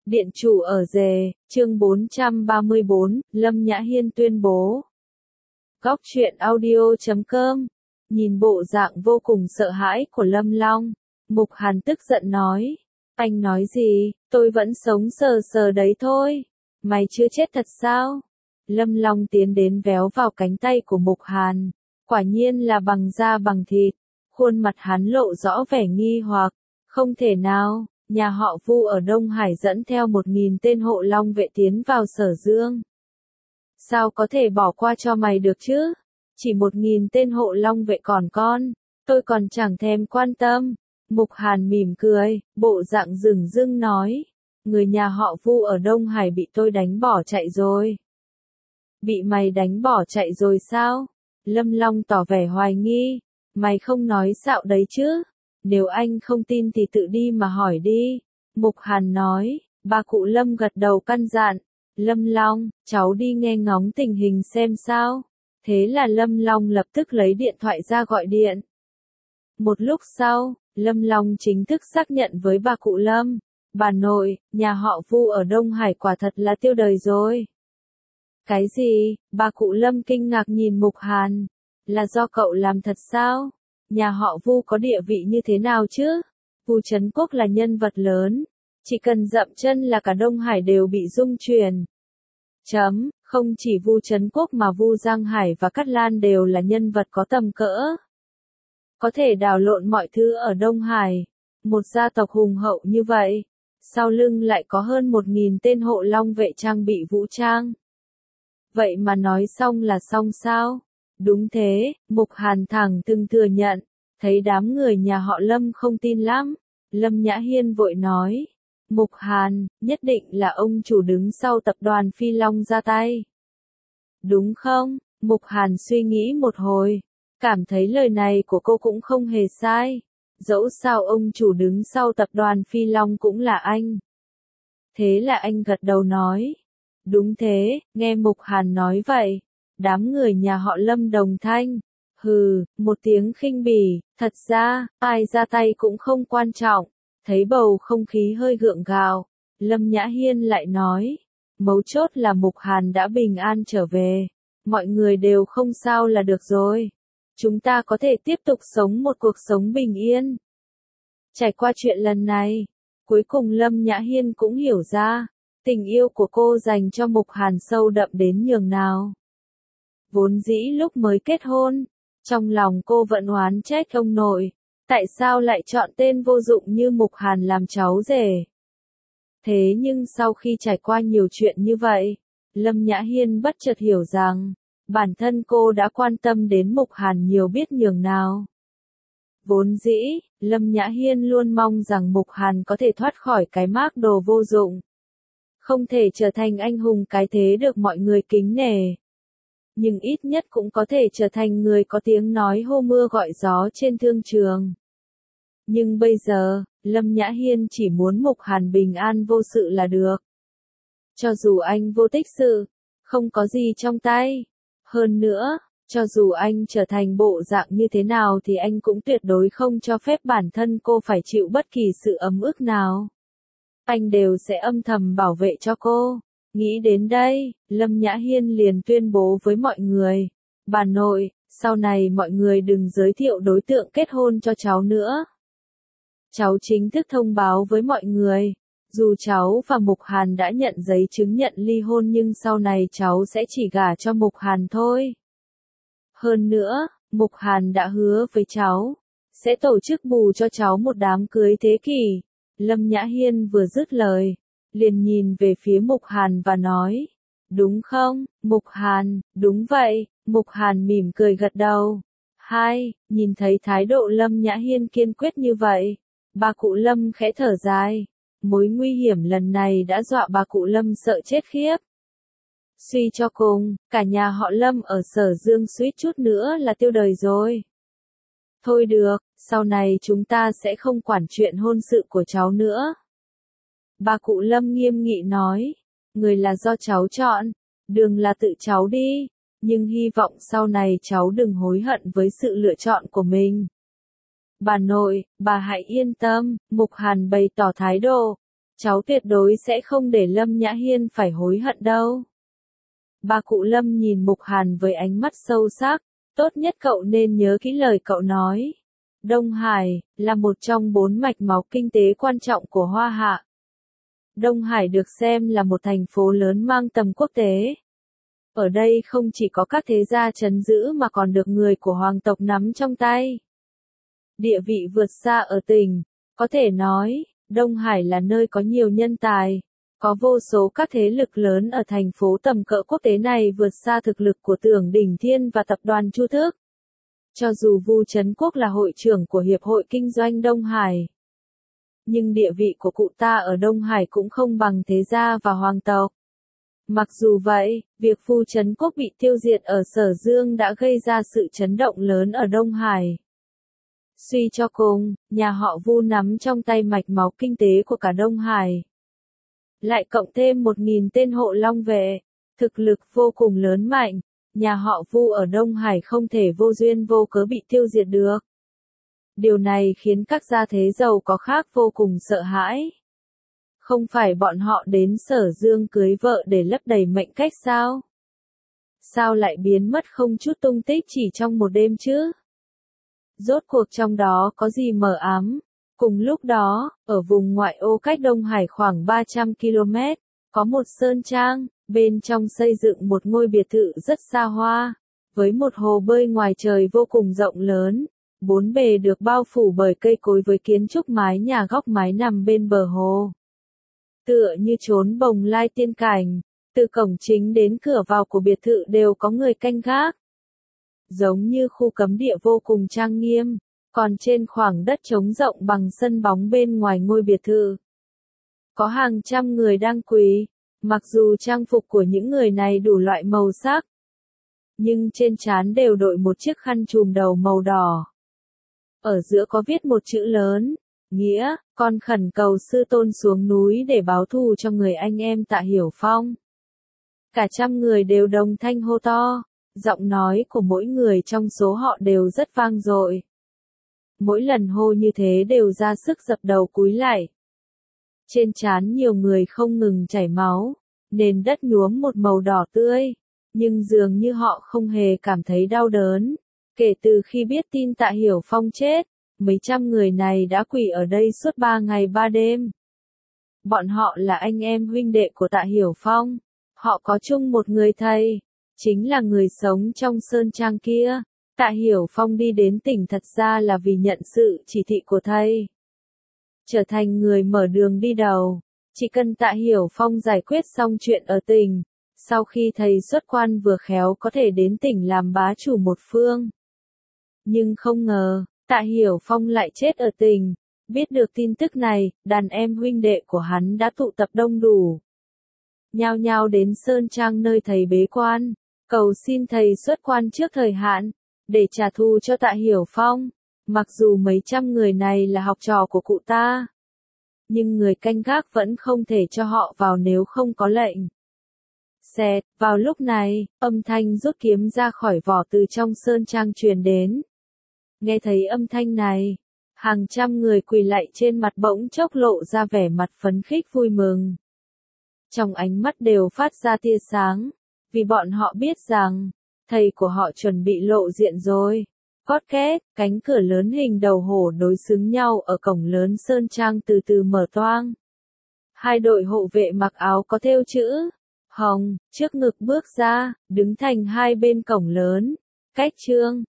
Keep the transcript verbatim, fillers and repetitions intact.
Điện chủ ở rề, chương bốn trăm ba mươi bốn, Lâm Nhã Hiên tuyên bố. Góc truyện audio chấm com. Nhìn bộ dạng vô cùng sợ hãi của Lâm Long, Mục Hàn tức giận nói. Anh nói gì, tôi vẫn sống sờ sờ đấy thôi. Mày chưa chết thật sao? Lâm Long tiến đến véo vào cánh tay của Mục Hàn. Quả nhiên là bằng da bằng thịt. Khuôn mặt hắn lộ rõ vẻ nghi hoặc. Không thể nào. Nhà họ Vu ở Đông Hải dẫn theo một nghìn tên hộ long vệ tiến vào Sở Dương. Sao có thể bỏ qua cho mày được chứ? Chỉ một nghìn tên hộ long vệ còn con, tôi còn chẳng thèm quan tâm. Mục Hàn mỉm cười, bộ dạng dửng dưng nói. Người nhà họ Vu ở Đông Hải bị tôi đánh bỏ chạy rồi. Bị mày đánh bỏ chạy rồi sao? Lâm Long tỏ vẻ hoài nghi. Mày không nói xạo đấy chứ? Nếu anh không tin thì tự đi mà hỏi đi. Mục Hàn nói, bà cụ Lâm gật đầu căn dặn. Lâm Long, cháu đi nghe ngóng tình hình xem sao. Thế là Lâm Long lập tức lấy điện thoại ra gọi điện. Một lúc sau, Lâm Long chính thức xác nhận với bà cụ Lâm. Bà nội, nhà họ Vu ở Đông Hải quả thật là tiêu đời rồi. Cái gì? Bà cụ Lâm kinh ngạc nhìn Mục Hàn. Là do cậu làm thật sao? Nhà họ Vu có địa vị như thế nào chứ? Vu Trấn Quốc là nhân vật lớn. Chỉ cần dậm chân là cả Đông Hải đều bị rung chuyển. Chấm, không chỉ Vu Trấn Quốc mà Vu Giang Hải và Cát Lan đều là nhân vật có tầm cỡ. Có thể đảo lộn mọi thứ ở Đông Hải. Một gia tộc hùng hậu như vậy. Sau lưng lại có hơn một nghìn tên hộ long vệ trang bị vũ trang. Vậy mà nói xong là xong sao? Đúng thế, Mục Hàn thẳng từng thừa nhận. Thấy đám người nhà họ Lâm không tin lắm. Lâm Nhã Hiên vội nói. Mục Hàn, nhất định là ông chủ đứng sau tập đoàn Phi Long ra tay. Đúng không? Mục Hàn suy nghĩ một hồi. Cảm thấy lời này của cô cũng không hề sai. Dẫu sao ông chủ đứng sau tập đoàn Phi Long cũng là anh. Thế là anh gật đầu nói. Đúng thế, nghe Mục Hàn nói vậy. Đám người nhà họ Lâm đồng thanh. Hừ, một tiếng khinh bỉ, thật ra, ai ra tay cũng không quan trọng. Thấy bầu không khí hơi gượng gạo, Lâm Nhã Hiên lại nói. Mấu chốt là Mục Hàn đã bình an trở về. Mọi người đều không sao là được rồi. Chúng ta có thể tiếp tục sống một cuộc sống bình yên. Trải qua chuyện lần này, cuối cùng Lâm Nhã Hiên cũng hiểu ra, tình yêu của cô dành cho Mục Hàn sâu đậm đến nhường nào. Vốn dĩ lúc mới kết hôn, trong lòng cô vẫn oán trách ông nội, tại sao lại chọn tên vô dụng như Mục Hàn làm cháu rể. Thế nhưng sau khi trải qua nhiều chuyện như vậy, Lâm Nhã Hiên bất chợt hiểu rằng, bản thân cô đã quan tâm đến Mục Hàn nhiều biết nhường nào. Vốn dĩ, Lâm Nhã Hiên luôn mong rằng Mục Hàn có thể thoát khỏi cái mác đồ vô dụng. Không thể trở thành anh hùng cái thế được mọi người kính nể. Nhưng ít nhất cũng có thể trở thành người có tiếng nói hô mưa gọi gió trên thương trường. Nhưng bây giờ, Lâm Nhã Hiên chỉ muốn Mục Hàn bình an vô sự là được. Cho dù anh vô tích sự, không có gì trong tay. Hơn nữa, cho dù anh trở thành bộ dạng như thế nào thì anh cũng tuyệt đối không cho phép bản thân cô phải chịu bất kỳ sự ấm ức nào. Anh đều sẽ âm thầm bảo vệ cho cô. Nghĩ đến đây, Lâm Nhã Hiên liền tuyên bố với mọi người. Bà nội, sau này mọi người đừng giới thiệu đối tượng kết hôn cho cháu nữa. Cháu chính thức thông báo với mọi người. Dù cháu và Mục Hàn đã nhận giấy chứng nhận ly hôn nhưng sau này cháu sẽ chỉ gả cho Mục Hàn thôi. Hơn nữa, Mục Hàn đã hứa với cháu, sẽ tổ chức bù cho cháu một đám cưới thế kỷ. Lâm Nhã Hiên vừa dứt lời, liền nhìn về phía Mục Hàn và nói. Đúng không, Mục Hàn, đúng vậy, Mục Hàn mỉm cười gật đầu. Hai, nhìn thấy thái độ Lâm Nhã Hiên kiên quyết như vậy, bà cụ Lâm khẽ thở dài. Mối nguy hiểm lần này đã dọa bà cụ Lâm sợ chết khiếp. Suy cho cùng, cả nhà họ Lâm ở Sở Dương suýt chút nữa là tiêu đời rồi. Thôi được, sau này chúng ta sẽ không quản chuyện hôn sự của cháu nữa. Bà cụ Lâm nghiêm nghị nói, người là do cháu chọn, đường là tự cháu đi, nhưng hy vọng sau này cháu đừng hối hận với sự lựa chọn của mình. Bà nội, bà hãy yên tâm, Mục Hàn bày tỏ thái độ. Cháu tuyệt đối sẽ không để Lâm Nhã Hiên phải hối hận đâu. Bà cụ Lâm nhìn Mục Hàn với ánh mắt sâu sắc, tốt nhất cậu nên nhớ kỹ lời cậu nói. Đông Hải, là một trong bốn mạch máu kinh tế quan trọng của Hoa Hạ. Đông Hải được xem là một thành phố lớn mang tầm quốc tế. Ở đây không chỉ có các thế gia trấn giữ mà còn được người của hoàng tộc nắm trong tay. Địa vị vượt xa ở tỉnh, có thể nói, Đông Hải là nơi có nhiều nhân tài, có vô số các thế lực lớn ở thành phố tầm cỡ quốc tế này vượt xa thực lực của Tưởng Đỉnh Thiên và tập đoàn Chu Thức. Cho dù Vu Trấn Quốc là hội trưởng của Hiệp hội Kinh doanh Đông Hải, nhưng địa vị của cụ ta ở Đông Hải cũng không bằng thế gia và hoàng tộc. Mặc dù vậy, việc Vu Trấn Quốc bị tiêu diệt ở Sở Dương đã gây ra sự chấn động lớn ở Đông Hải. Suy cho cùng, nhà họ Vu nắm trong tay mạch máu kinh tế của cả Đông Hải. Lại cộng thêm một nghìn tên hộ long vệ, thực lực vô cùng lớn mạnh, nhà họ Vu ở Đông Hải không thể vô duyên vô cớ bị tiêu diệt được. Điều này khiến các gia thế giàu có khác vô cùng sợ hãi. Không phải bọn họ đến Sở Dương cưới vợ để lấp đầy mệnh cách sao? Sao lại biến mất không chút tung tích chỉ trong một đêm chứ? Rốt cuộc trong đó có gì mờ ám? Cùng lúc đó, ở vùng ngoại ô cách Đông Hải khoảng ba trăm ki lô mét, có một sơn trang, bên trong xây dựng một ngôi biệt thự rất xa hoa, với một hồ bơi ngoài trời vô cùng rộng lớn, bốn bề được bao phủ bởi cây cối với kiến trúc mái nhà góc mái nằm bên bờ hồ. Tựa như chốn bồng lai tiên cảnh, từ cổng chính đến cửa vào của biệt thự đều có người canh gác. Giống như khu cấm địa vô cùng trang nghiêm, còn trên khoảng đất trống rộng bằng sân bóng bên ngoài ngôi biệt thự, có hàng trăm người đang quỳ, mặc dù trang phục của những người này đủ loại màu sắc, nhưng trên trán đều đội một chiếc khăn trùm đầu màu đỏ. Ở giữa có viết một chữ lớn, nghĩa, con khẩn cầu sư tôn xuống núi để báo thù cho người anh em Tạ Hiểu Phong. Cả trăm người đều đồng thanh hô to, giọng nói của mỗi người trong số họ đều rất vang dội. Mỗi lần hô như thế đều ra sức dập đầu cúi lạy. Trên trán nhiều người không ngừng chảy máu, nền đất nhuốm một màu đỏ tươi, nhưng dường như họ không hề cảm thấy đau đớn. Kể từ khi biết tin Tạ Hiểu Phong chết, mấy trăm người này đã quỳ ở đây suốt ba ngày ba đêm. Bọn họ là anh em huynh đệ của Tạ Hiểu Phong, họ có chung một người thầy, chính là người sống trong sơn trang kia. Tạ Hiểu Phong đi đến tỉnh thật ra là vì nhận sự chỉ thị của thầy, trở thành người mở đường đi đầu. Chỉ cần Tạ Hiểu Phong giải quyết xong chuyện ở tỉnh, sau khi thầy xuất quan vừa khéo có thể đến tỉnh làm bá chủ một phương. Nhưng không ngờ, Tạ Hiểu Phong lại chết ở tỉnh. Biết được tin tức này, đàn em huynh đệ của hắn đã tụ tập đông đủ, nhao nhao đến sơn trang nơi thầy bế quan, cầu xin thầy xuất quan trước thời hạn, để trả thù cho Tạ Hiểu Phong. Mặc dù mấy trăm người này là học trò của cụ ta, nhưng người canh gác vẫn không thể cho họ vào nếu không có lệnh. Xẹt, vào lúc này, âm thanh rút kiếm ra khỏi vỏ từ trong sơn trang truyền đến. Nghe thấy âm thanh này, hàng trăm người quỳ lạy trên mặt bỗng chốc lộ ra vẻ mặt phấn khích vui mừng. Trong ánh mắt đều phát ra tia sáng, vì bọn họ biết rằng, thầy của họ chuẩn bị lộ diện rồi. Cót két, cánh cửa lớn hình đầu hổ đối xứng nhau ở cổng lớn sơn trang từ từ mở toang. Hai đội hộ vệ mặc áo có thêu chữ hồng trước ngực bước ra, đứng thành hai bên cổng lớn. Cách Trương,